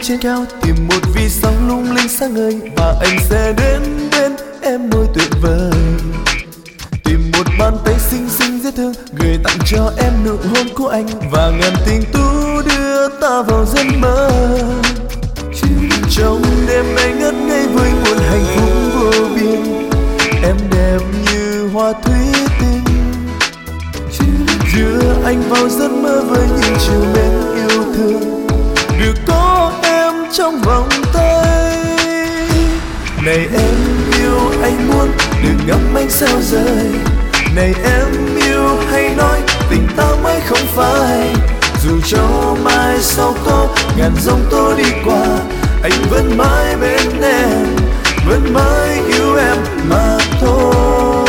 trên cao, tìm một vì sao lung linh sáng ngời, và anh sẽ đến bên em môi tuyệt vời. Tìm một bàn tay xinh xinh dễ thương, gửi tặng cho em nụ hôn của anh, và ngàn tình tú đưa ta vào giấc mơ. Trong đêm nay ngất ngây với nguồn hạnh phúc vô biên, em đẹp như hoa thủy tinh, đưa anh vào giấc mơ với những chiều mến yêu thương, được có em trong vòng tay. Này em yêu anh muốn đừng ngắm ánh sao rơi, này em yêu hay nói tình ta mãi không phai. Dù cho mai sau có ngàn giông tố đi qua, anh vẫn mãi bên em, vẫn mãi yêu em mà thôi.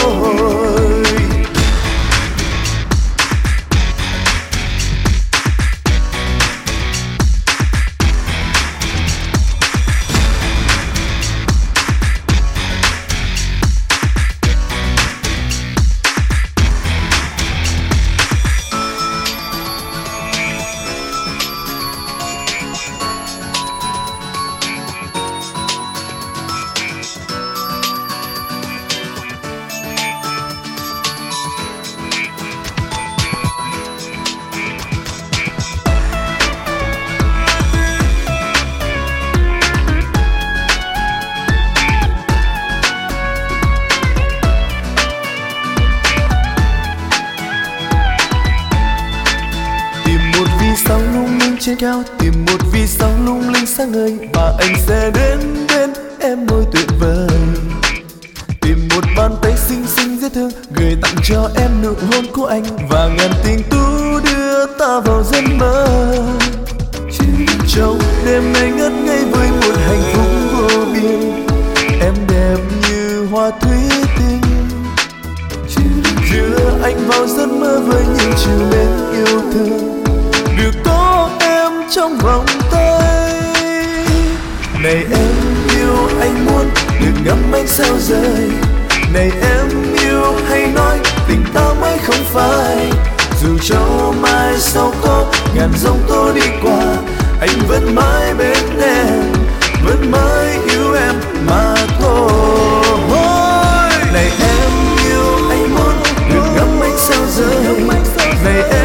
Sao lung linh trên cao, tìm một vì sao lung linh sáng ngời, và anh sẽ đến bên em môi tuyệt vời. Tìm một bàn tay xinh xinh dễ thương, gửi tặng cho em nụ hôn của anh, và ngàn tình tú đưa ta vào giấc mơ. Trong đêm nay ngất ngây với một hạnh phúc vô biên, em đẹp như hoa thủy tinh, đưa anh vào giấc mơ với những chiều mến yêu thương, được có em trong vòng tay. Này em yêu anh muốn đừng ngắm ánh sao rơi, này em yêu hay nói tình ta mãi không phai. Dù cho mai sau có ngàn giông tố đi qua, anh vẫn mãi bên em, vẫn mãi yêu em mà thôi. Này em yêu anh muốn đừng ngắm ánh sao rơi, này em